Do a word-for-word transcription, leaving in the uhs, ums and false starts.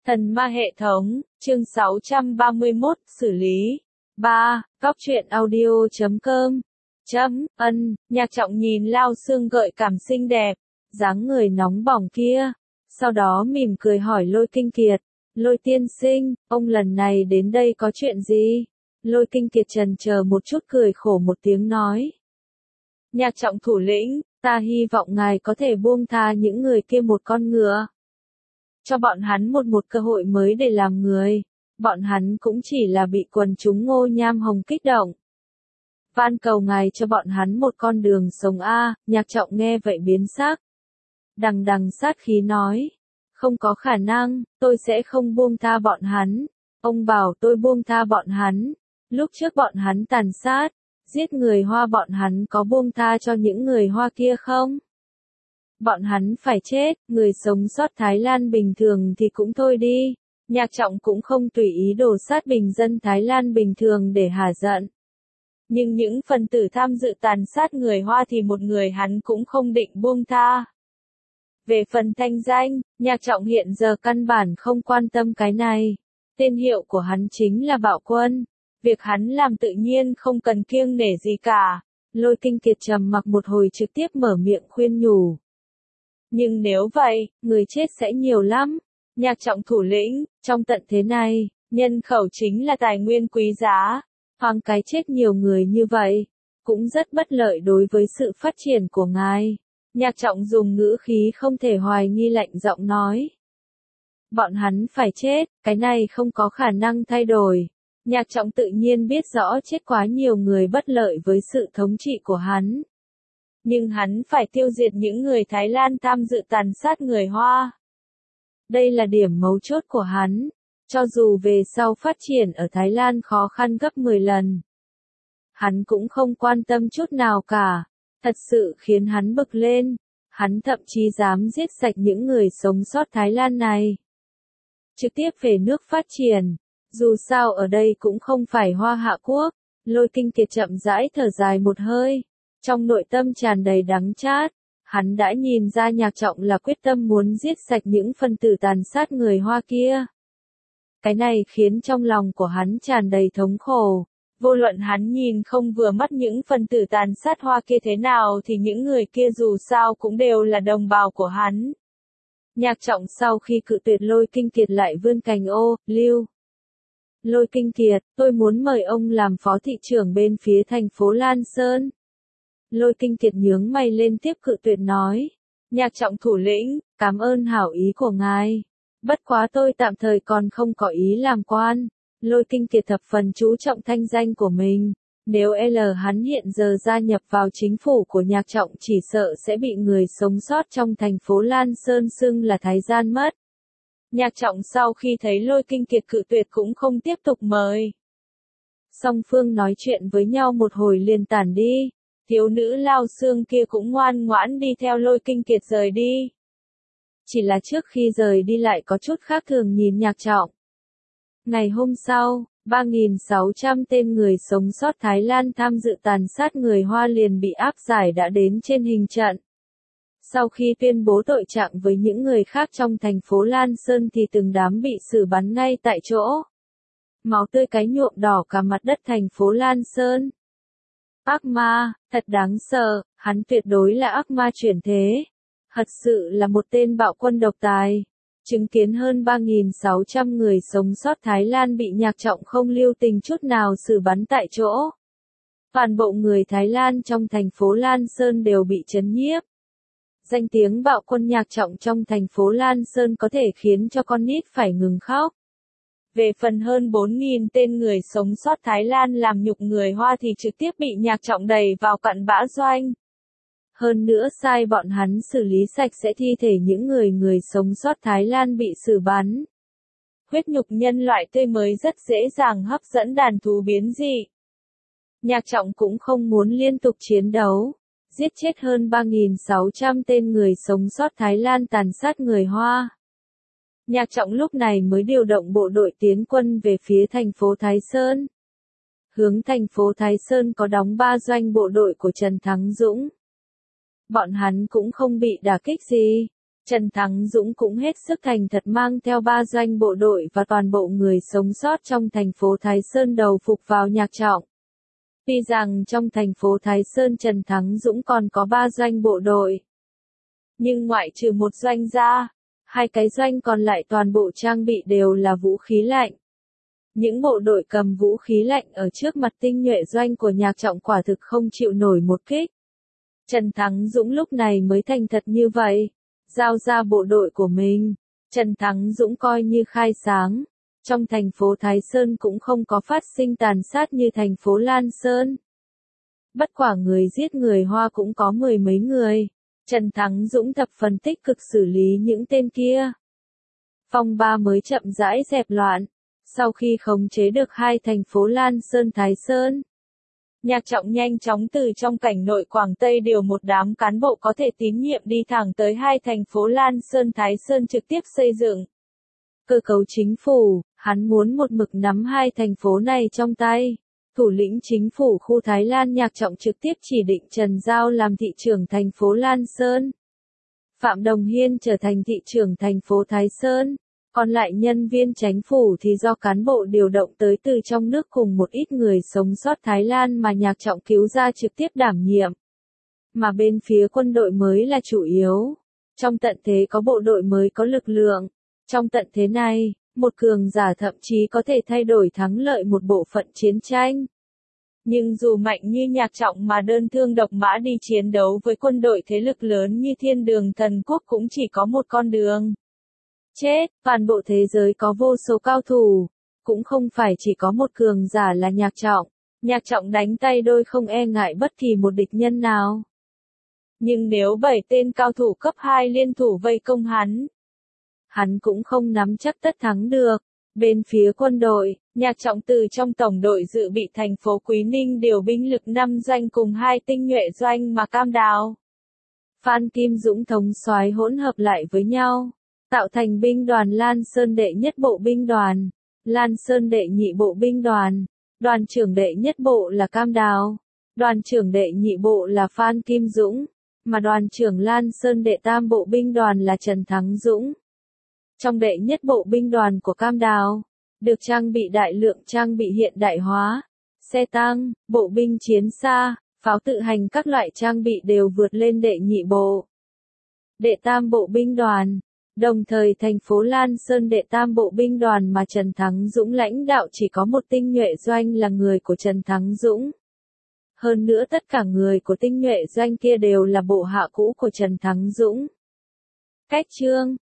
Thần ma hệ thống, chương sáu trăm ba mươi mốt, xử lý. ba. Góc truyện audio chấm com. Chấm, ân, Nhạc Trọng nhìn Lao Sương gợi cảm xinh đẹp, dáng người nóng bỏng kia. Sau đó mỉm cười hỏi Lôi Kinh Kiệt, Lôi tiên sinh, ông lần này đến đây có chuyện gì? Lôi Kinh Kiệt trần chờ một chút cười khổ một tiếng nói. Nhạc Trọng thủ lĩnh, ta hy vọng ngài có thể buông tha những người kia một con ngựa. Cho bọn hắn một một cơ hội mới để làm người. Bọn hắn cũng chỉ là bị quần chúng Ngô Nham Hồng kích động. Van cầu ngài cho bọn hắn một con đường sống a. Nhạc Trọng nghe vậy biến sắc. Đằng đằng sát khí nói. Không có khả năng, tôi sẽ không buông tha bọn hắn. Ông bảo tôi buông tha bọn hắn. Lúc trước bọn hắn tàn sát, giết người Hoa, bọn hắn có buông tha cho những người Hoa kia không? Bọn hắn phải chết, người sống sót Thái Lan bình thường thì cũng thôi đi. Nhạc Trọng cũng không tùy ý đổ sát bình dân Thái Lan bình thường để hả giận. Nhưng những phần tử tham dự tàn sát người Hoa thì một người hắn cũng không định buông tha. Về phần thanh danh, Nhạc Trọng hiện giờ căn bản không quan tâm cái này. Tên hiệu của hắn chính là Bạo Quân. Việc hắn làm tự nhiên không cần kiêng nể gì cả. Lôi Kinh Kiệt trầm mặc một hồi trực tiếp mở miệng khuyên nhủ. Nhưng nếu vậy, người chết sẽ nhiều lắm. Nhạc Trọng thủ lĩnh, trong tận thế này, nhân khẩu chính là tài nguyên quý giá. Hoang cái chết nhiều người như vậy, cũng rất bất lợi đối với sự phát triển của ngài. Nhạc Trọng dùng ngữ khí không thể hoài nghi lạnh giọng nói. Bọn hắn phải chết, cái này không có khả năng thay đổi. Nhạc Trọng tự nhiên biết rõ chết quá nhiều người bất lợi với sự thống trị của hắn. Nhưng hắn phải tiêu diệt những người Thái Lan tham dự tàn sát người Hoa. Đây là điểm mấu chốt của hắn. Cho dù về sau phát triển ở Thái Lan khó khăn gấp mười lần. Hắn cũng không quan tâm chút nào cả. Thật sự khiến hắn bực lên. Hắn thậm chí dám giết sạch những người sống sót Thái Lan này. Trực tiếp về nước phát triển. Dù sao ở đây cũng không phải Hoa Hạ Quốc. Lôi Kinh Kiệt chậm rãi thở dài một hơi. Trong nội tâm tràn đầy đắng chát, hắn đã nhìn ra Nhạc Trọng là quyết tâm muốn giết sạch những phần tử tàn sát người Hoa kia. Cái này khiến trong lòng của hắn tràn đầy thống khổ. Vô luận hắn nhìn không vừa mắt những phần tử tàn sát Hoa kia thế nào thì những người kia dù sao cũng đều là đồng bào của hắn. Nhạc Trọng sau khi cự tuyệt Lôi Kinh Kiệt lại vươn cành ô, lưu. Lôi Kinh Kiệt, tôi muốn mời ông làm phó thị trưởng bên phía thành phố Lan Sơn. Lôi Kinh Kiệt nhướng mày lên tiếp cự tuyệt nói. Nhạc Trọng thủ lĩnh, cảm ơn hảo ý của ngài. Bất quá tôi tạm thời còn không có ý làm quan. Lôi Kinh Kiệt thập phần chú trọng thanh danh của mình. Nếu L hắn hiện giờ gia nhập vào chính phủ của Nhạc Trọng chỉ sợ sẽ bị người sống sót trong thành phố Lan Sơn xưng là thái gian mất. Nhạc Trọng sau khi thấy Lôi Kinh Kiệt cự tuyệt cũng không tiếp tục mời. Song phương nói chuyện với nhau một hồi liền tản đi. Thiếu nữ Lao Sương kia cũng ngoan ngoãn đi theo Lôi Kinh Kiệt rời đi. Chỉ là trước khi rời đi lại có chút khác thường nhìn Nhạc Trọng. Ngày hôm sau, ba nghìn sáu trăm tên người sống sót Thái Lan tham dự tàn sát người Hoa liền bị áp giải đã đến trên hình trận. Sau khi tuyên bố tội trạng với những người khác trong thành phố Lan Sơn thì từng đám bị xử bắn ngay tại chỗ. Máu tươi cái nhuộm đỏ cả mặt đất thành phố Lan Sơn. Ác ma, thật đáng sợ, hắn tuyệt đối là ác ma chuyển thế. Thật sự là một tên bạo quân độc tài. Chứng kiến hơn ba nghìn sáu trăm người sống sót Thái Lan bị Nhạc Trọng không lưu tình chút nào xử bắn tại chỗ. Toàn bộ người Thái Lan trong thành phố Lan Sơn đều bị chấn nhiếp. Danh tiếng bạo quân Nhạc Trọng trong thành phố Lan Sơn có thể khiến cho con nít phải ngừng khóc. Về phần hơn bốn nghìn tên người sống sót Thái Lan làm nhục người Hoa thì trực tiếp bị Nhạc Trọng đẩy vào cặn bã doanh. Hơn nữa sai bọn hắn xử lý sạch sẽ thi thể những người người sống sót Thái Lan bị xử bắn. Huyết nhục nhân loại tươi mới rất dễ dàng hấp dẫn đàn thú biến dị. Nhạc Trọng cũng không muốn liên tục chiến đấu. Giết chết hơn ba nghìn sáu trăm tên người sống sót Thái Lan tàn sát người Hoa. Nhạc Trọng lúc này mới điều động bộ đội tiến quân về phía thành phố Thái Sơn. Hướng thành phố Thái Sơn có đóng ba doanh bộ đội của Trần Thắng Dũng. Bọn hắn cũng không bị đả kích gì. Trần Thắng Dũng cũng hết sức thành thật mang theo ba doanh bộ đội và toàn bộ người sống sót trong thành phố Thái Sơn đầu phục vào Nhạc Trọng. Tuy rằng trong thành phố Thái Sơn Trần Thắng Dũng còn có ba doanh bộ đội, nhưng ngoại trừ một doanh ra, hai cái doanh còn lại toàn bộ trang bị đều là vũ khí lạnh. Những bộ đội cầm vũ khí lạnh ở trước mặt tinh nhuệ doanh của Nhạc Trọng quả thực không chịu nổi một kích. Trần Thắng Dũng lúc này mới thành thật như vậy, giao ra bộ đội của mình. Trần Thắng Dũng coi như khai sáng, trong thành phố Thái Sơn cũng không có phát sinh tàn sát như thành phố Lan Sơn. Bất quả người giết người Hoa cũng có mười mấy người. Trần Thắng Dũng thập phần tích cực xử lý những tên kia. Phong ba mới chậm rãi dẹp loạn, sau khi khống chế được hai thành phố Lan Sơn Thái Sơn. Nhạc Trọng nhanh chóng từ trong cảnh nội Quảng Tây điều một đám cán bộ có thể tín nhiệm đi thẳng tới hai thành phố Lan Sơn Thái Sơn trực tiếp xây dựng cơ cấu chính phủ, hắn muốn một mực nắm hai thành phố này trong tay. Thủ lĩnh chính phủ khu Thái Lan Nhạc Trọng trực tiếp chỉ định Trần Giao làm thị trưởng thành phố Lan Sơn. Phạm Đồng Hiên trở thành thị trưởng thành phố Thái Sơn. Còn lại nhân viên chính phủ thì do cán bộ điều động tới từ trong nước cùng một ít người sống sót Thái Lan mà Nhạc Trọng cứu ra trực tiếp đảm nhiệm. Mà bên phía quân đội mới là chủ yếu. Trong tận thế có bộ đội mới có lực lượng. Trong tận thế này, một cường giả thậm chí có thể thay đổi thắng lợi một bộ phận chiến tranh. Nhưng dù mạnh như Nhạc Trọng mà đơn thương độc mã đi chiến đấu với quân đội thế lực lớn như Thiên Đường Thần Quốc cũng chỉ có một con đường. Chết, toàn bộ thế giới có vô số cao thủ, cũng không phải chỉ có một cường giả là Nhạc Trọng. Nhạc Trọng đánh tay đôi không e ngại bất kỳ một địch nhân nào. Nhưng nếu bảy tên cao thủ cấp hai liên thủ vây công hắn, hắn cũng không nắm chắc tất thắng được. Bên phía quân đội, Nhạc Trọng từ trong tổng đội dự bị thành phố Quý Ninh điều binh lực năm doanh cùng hai tinh nhuệ doanh mà Cam Đào, Phan Kim Dũng thống soái hỗn hợp lại với nhau, tạo thành binh đoàn Lan Sơn đệ nhất bộ binh đoàn, Lan Sơn đệ nhị bộ binh đoàn. Đoàn trưởng đệ nhất bộ là Cam Đào, đoàn trưởng đệ nhị bộ là Phan Kim Dũng, mà đoàn trưởng Lan Sơn đệ tam bộ binh đoàn là Trần Thắng Dũng. Trong đệ nhất bộ binh đoàn của Cam Đào, được trang bị đại lượng trang bị hiện đại hóa, xe tăng, bộ binh chiến xa, pháo tự hành các loại trang bị đều vượt lên đệ nhị bộ. Đệ tam bộ binh đoàn, đồng thời thành phố Lan Sơn đệ tam bộ binh đoàn mà Trần Thắng Dũng lãnh đạo chỉ có một tinh nhuệ doanh là người của Trần Thắng Dũng. Hơn nữa tất cả người của tinh nhuệ doanh kia đều là bộ hạ cũ của Trần Thắng Dũng. Cách chương